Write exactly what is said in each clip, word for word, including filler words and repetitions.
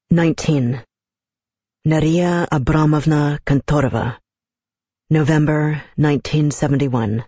nineteen. Naria Abramovna Kantorova. November nineteen seventy-one.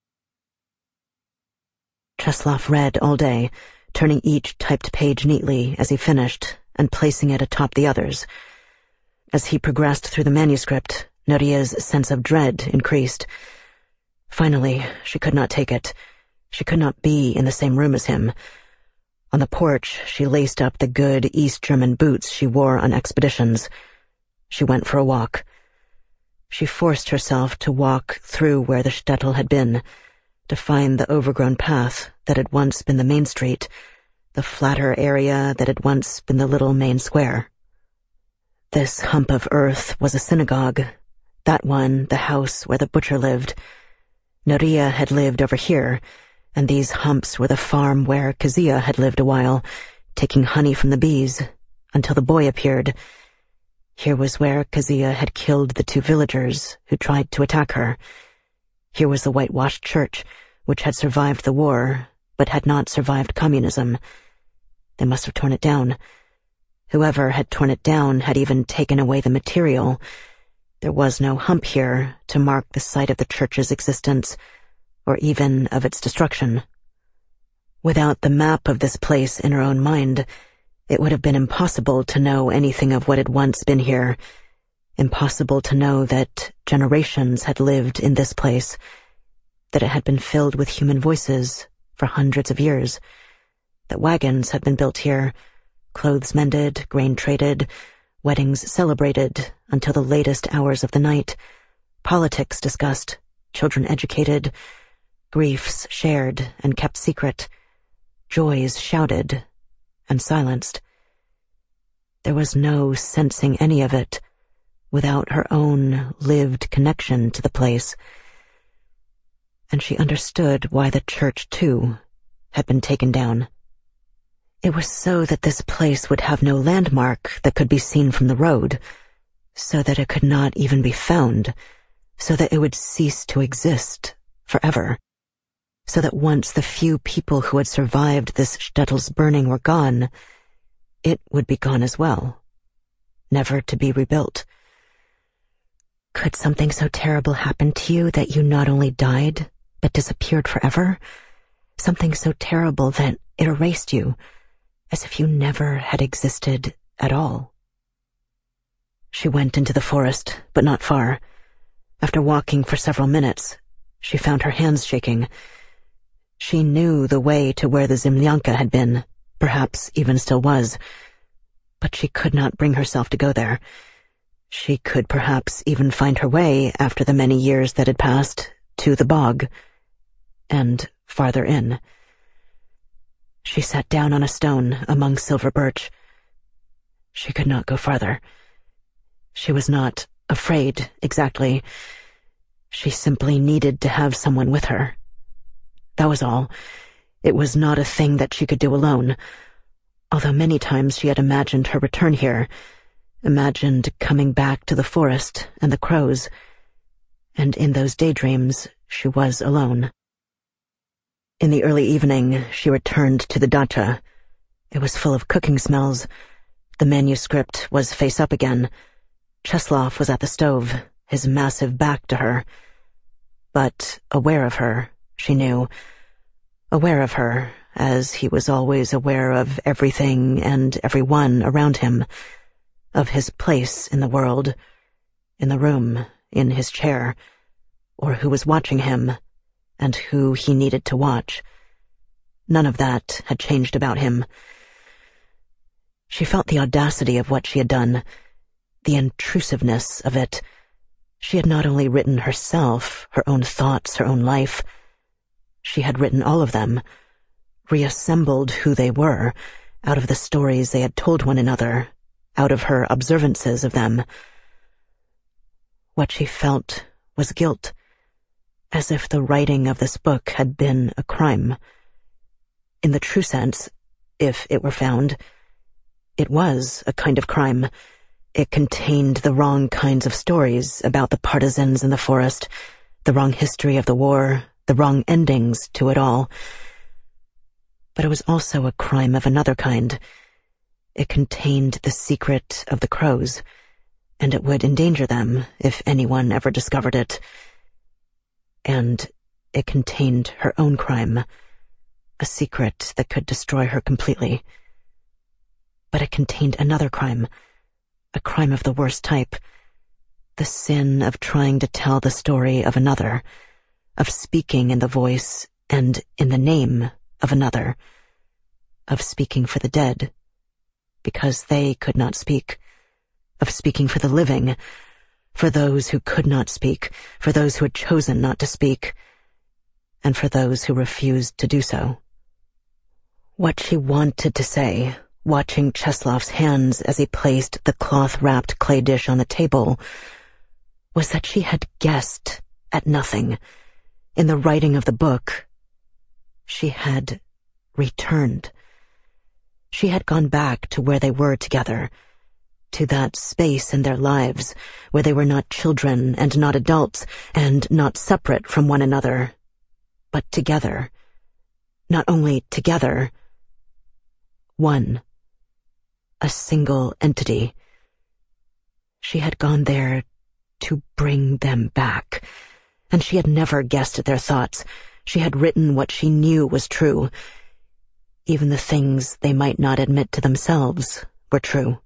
Cheslov read all day, turning each typed page neatly as he finished and placing it atop the others. As he progressed through the manuscript, Naria's sense of dread increased. Finally, she could not take it. She could not be in the same room as him. On the porch, she laced up the good East German boots she wore on expeditions. She went for a walk. She forced herself to walk through where the shtetl had been, to find the overgrown path that had once been the main street, the flatter area that had once been the little main square. This hump of earth was a synagogue, that one the house where the butcher lived. Naria had lived over here, and these humps were the farm where Kezia had lived a while, taking honey from the bees, until the boy appeared. Here was where Kezia had killed the two villagers who tried to attack her. Here was the whitewashed church, which had survived the war, but had not survived communism. They must have torn it down. Whoever had torn it down had even taken away the material. There was no hump here to mark the site of the church's existence, or even of its destruction. Without the map of this place in her own mind, it would have been impossible to know anything of what had once been here, impossible to know that generations had lived in this place, that it had been filled with human voices for hundreds of years, that wagons had been built here, clothes mended, grain traded, weddings celebrated until the latest hours of the night, politics discussed, children educated, griefs shared and kept secret, joys shouted and silenced. There was no sensing any of it without her own lived connection to the place. And she understood why the church, too, had been taken down. It was so that this place would have no landmark that could be seen from the road, so that it could not even be found, so that it would cease to exist forever, so that once the few people who had survived this shtetl's burning were gone, it would be gone as well, never to be rebuilt. Could something so terrible happen to you that you not only died, but disappeared forever? Something so terrible that it erased you, as if you never had existed at all. She went into the forest, but not far. After walking for several minutes, she found her hands shaking. She knew the way to where the Zemlyanka had been, perhaps even still was, but she could not bring herself to go there. She could perhaps even find her way, after the many years that had passed, to the bog, and farther in. She sat down on a stone among silver birch. She could not go farther. She was not afraid, exactly. She simply needed to have someone with her. That was all. It was not a thing that she could do alone, although many times she had imagined her return here, imagined coming back to the forest and the crows, and in those daydreams she was alone. In the early evening, she returned to the dacha. It was full of cooking smells. The manuscript was face up again. Cheslov was at the stove, his massive back to her. But aware of her, she knew. Aware of her, as he was always aware of everything and everyone around him, of his place in the world, in the room, in his chair, or who was watching him, and who he needed to watch. None of that had changed about him. She felt the audacity of what she had done, the intrusiveness of it. She had not only written herself, her own thoughts, her own life. She had written all of them, reassembled who they were, out of the stories they had told one another, out of her observances of them. What she felt was guilt, as if the writing of this book had been a crime. In the true sense, if it were found, it was a kind of crime. It contained the wrong kinds of stories about the partisans in the forest, the wrong history of the war, the wrong endings to it all. But it was also a crime of another kind. It contained the secret of the crows, and it would endanger them if anyone ever discovered it. And it contained her own crime, a secret that could destroy her completely. But it contained another crime, a crime of the worst type, the sin of trying to tell the story of another, of speaking in the voice and in the name of another, of speaking for the dead, because they could not speak, of speaking for the living, for those who could not speak, for those who had chosen not to speak, and for those who refused to do so. What she wanted to say, watching Czeslav's hands as he placed the cloth-wrapped clay dish on the table, was that she had guessed at nothing. In the writing of the book, she had returned. She had gone back to where they were together, to that space in their lives where they were not children and not adults and not separate from one another, but together. Not only together, one. A single entity. She had gone there to bring them back, and she had never guessed at their thoughts. She had written what she knew was true. Even the things they might not admit to themselves were true.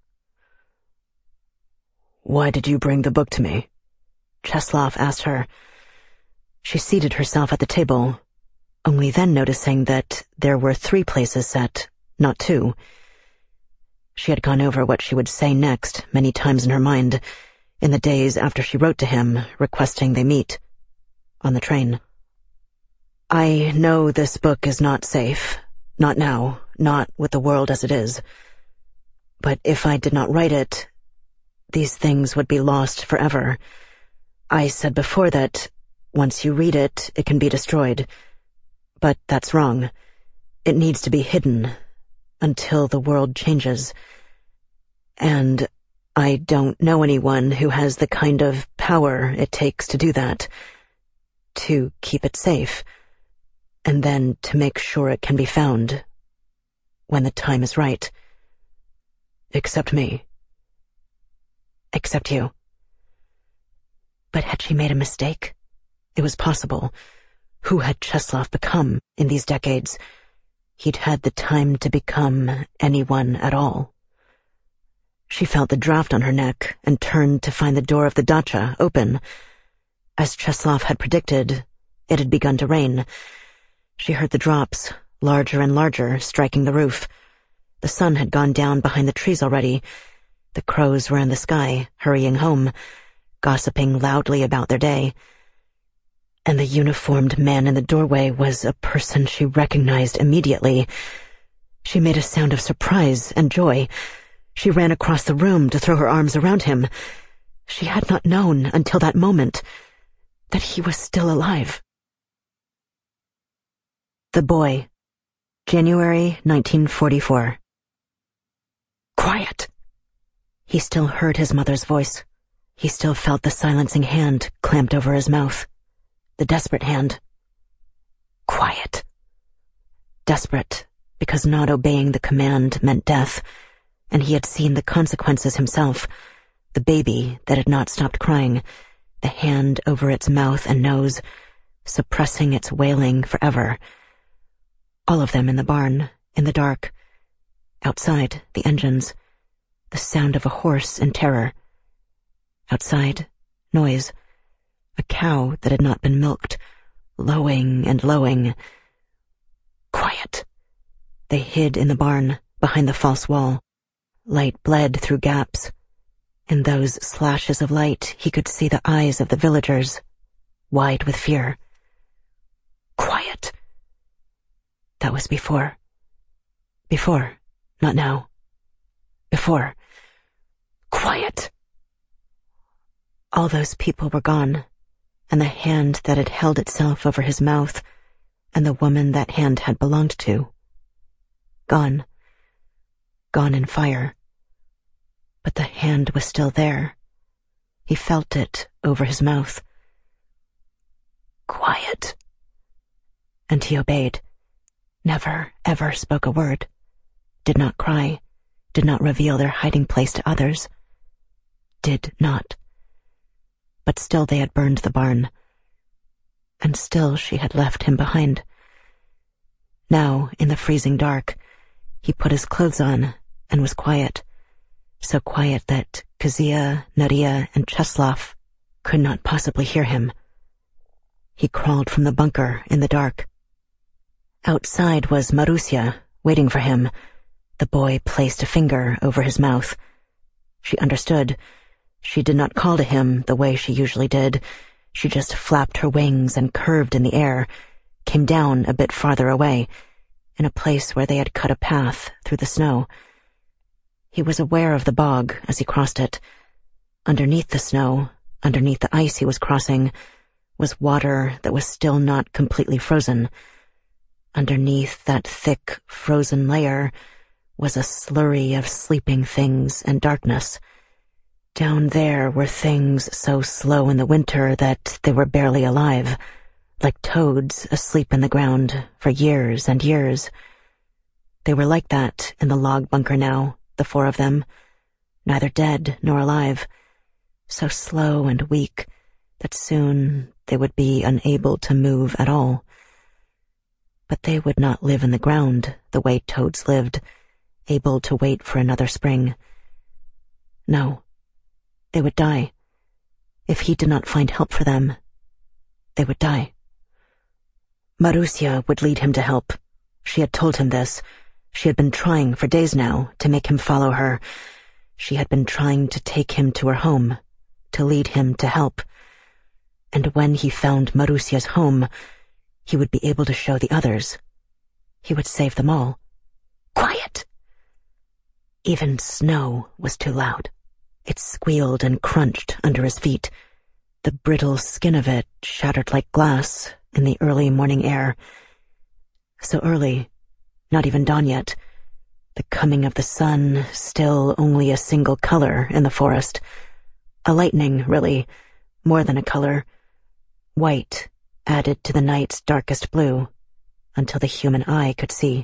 "Why did you bring the book to me?" Czeslaw asked her. She seated herself at the table, only then noticing that there were three places set, not two. She had gone over what she would say next many times in her mind, in the days after she wrote to him, requesting they meet. On the train. "I know this book is not safe. Not now, not with the world as it is. But if I did not write it, these things would be lost forever. I said before that, once you read it, it can be destroyed. But that's wrong. It needs to be hidden, until the world changes. And I don't know anyone who has the kind of power it takes to do that. To keep it safe, and then to make sure it can be found when the time is right. Except me. Except you." But had she made a mistake? It was possible. Who had Czeslaw become in these decades? He'd had the time to become anyone at all. She felt the draft on her neck and turned to find the door of the dacha open. As Czeslaw had predicted, it had begun to rain. She heard the drops, larger and larger, striking the roof. The sun had gone down behind the trees already. The crows were in the sky, hurrying home, gossiping loudly about their day. And the uniformed man in the doorway was a person she recognized immediately. She made a sound of surprise and joy. She ran across the room to throw her arms around him. She had not known until that moment that he was still alive. The Boy, January nineteen forty-four. Quiet! He still heard his mother's voice. He still felt the silencing hand clamped over his mouth. The desperate hand. Quiet. Desperate, because not obeying the command meant death, and he had seen the consequences himself. The baby that had not stopped crying, the hand over its mouth and nose, suppressing its wailing forever. All of them in the barn, in the dark. Outside, the engines. The sound of a horse in terror. Outside, noise. A cow that had not been milked, lowing and lowing. Quiet. They hid in the barn, behind the false wall. Light bled through gaps. In those slashes of light, he could see the eyes of the villagers, wide with fear. Quiet. That was before. Before, not now. Before. Quiet. All those people were gone, and the hand that had held itself over his mouth, and the woman that hand had belonged to. Gone. Gone in fire. But the hand was still there. He felt it over his mouth. Quiet. And he obeyed. Never, ever spoke a word. Did not cry. did not reveal their hiding place to others. Did not. But still they had burned the barn. And still she had left him behind. Now, in the freezing dark, he put his clothes on and was quiet. So quiet that Kezia, Nadia, and Cheslov could not possibly hear him. He crawled from the bunker in the dark. Outside was Marusia, waiting for him. The boy placed a finger over his mouth. She understood. She did not call to him the way she usually did. She just flapped her wings and curved in the air, came down a bit farther away, in a place where they had cut a path through the snow. He was aware of the bog as he crossed it. Underneath the snow, underneath the ice he was crossing, was water that was still not completely frozen. Underneath that thick, frozen layer was a slurry of sleeping things and darkness. Down there were things so slow in the winter that they were barely alive, like toads asleep in the ground for years and years. They were like that in the log bunker now, the four of them, neither dead nor alive, so slow and weak that soon they would be unable to move at all. But they would not live in the ground the way toads lived, able to wait for another spring. No, they would die. If he did not find help for them, they would die. Marusia would lead him to help. She had told him this. She had been trying for days now to make him follow her. She had been trying to take him to her home, to lead him to help. And when he found Marusia's home, he would be able to show the others. He would save them all. Quiet! Even snow was too loud. It squealed and crunched under his feet. The brittle skin of it shattered like glass in the early morning air. So early, not even dawn yet. The coming of the sun, still only a single color in the forest. A lightning, really, more than a color. White, added to the night's darkest blue, until the human eye could see.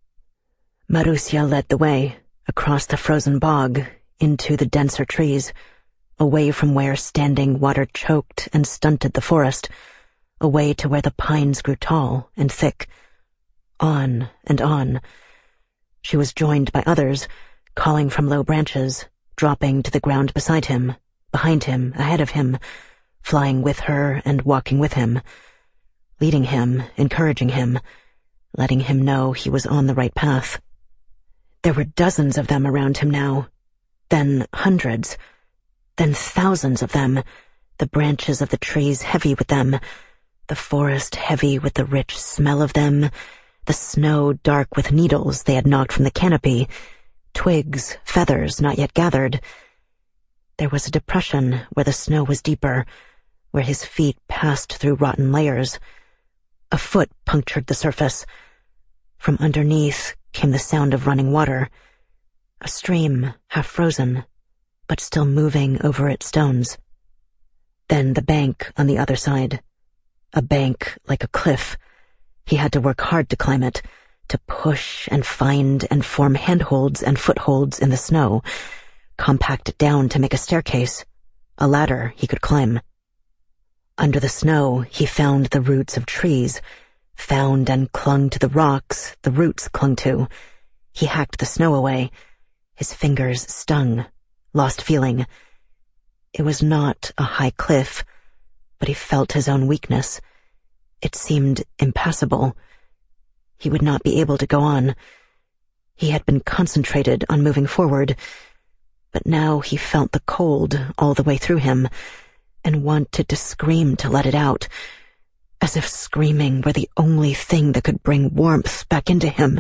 Marusia led the way, across the frozen bog, into the denser trees, away from where standing water choked and stunted the forest, away to where the pines grew tall and thick. On and on. She was joined by others, calling from low branches, dropping to the ground beside him, behind him, ahead of him, flying with her and walking with him, leading him, encouraging him, letting him know he was on the right path. There were dozens of them around him now, then hundreds, then thousands of them, the branches of the trees heavy with them, the forest heavy with the rich smell of them, the snow dark with needles they had knocked from the canopy, twigs, feathers not yet gathered. There was a depression where the snow was deeper, where his feet passed through rotten layers. A foot punctured the surface. From underneath came the sound of running water, a stream half frozen, but still moving over its stones. Then the bank on the other side, a bank like a cliff. He had to work hard to climb it, to push and find and form handholds and footholds in the snow, compact it down to make a staircase, a ladder he could climb. Under the snow, he found the roots of trees, found and clung to the rocks the roots clung to. He hacked the snow away. His fingers stung, lost feeling. It was not a high cliff, but he felt his own weakness. It seemed impassable. He would not be able to go on. He had been concentrated on moving forward, but now he felt the cold all the way through him, and wanted to scream to let it out, as if screaming were the only thing that could bring warmth back into him.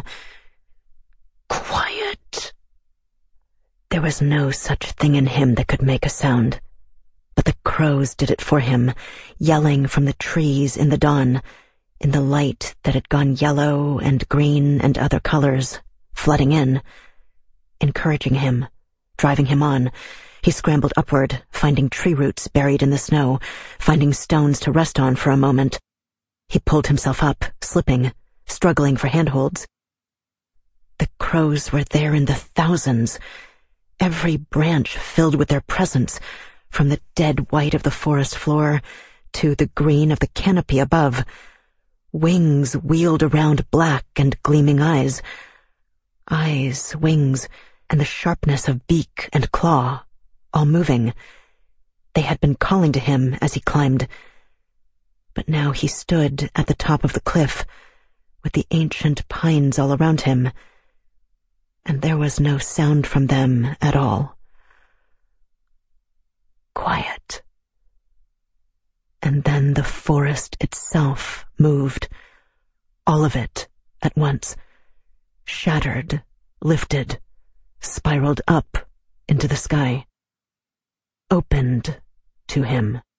Quiet! There was no such thing in him that could make a sound, but the crows did it for him, yelling from the trees in the dawn, in the light that had gone yellow and green and other colors, flooding in, encouraging him, driving him on. He scrambled upward, finding tree roots buried in the snow, finding stones to rest on for a moment. He pulled himself up, slipping, struggling for handholds. The crows were there in the thousands, every branch filled with their presence, from the dead white of the forest floor to the green of the canopy above. Wings wheeled around black and gleaming eyes. Eyes, wings, and the sharpness of beak and claw, all moving. They had been calling to him as he climbed. But now he stood at the top of the cliff, with the ancient pines all around him, and there was no sound from them at all. Quiet. And then the forest itself moved, all of it at once, shattered, lifted, spiraled up into the sky, opened to him.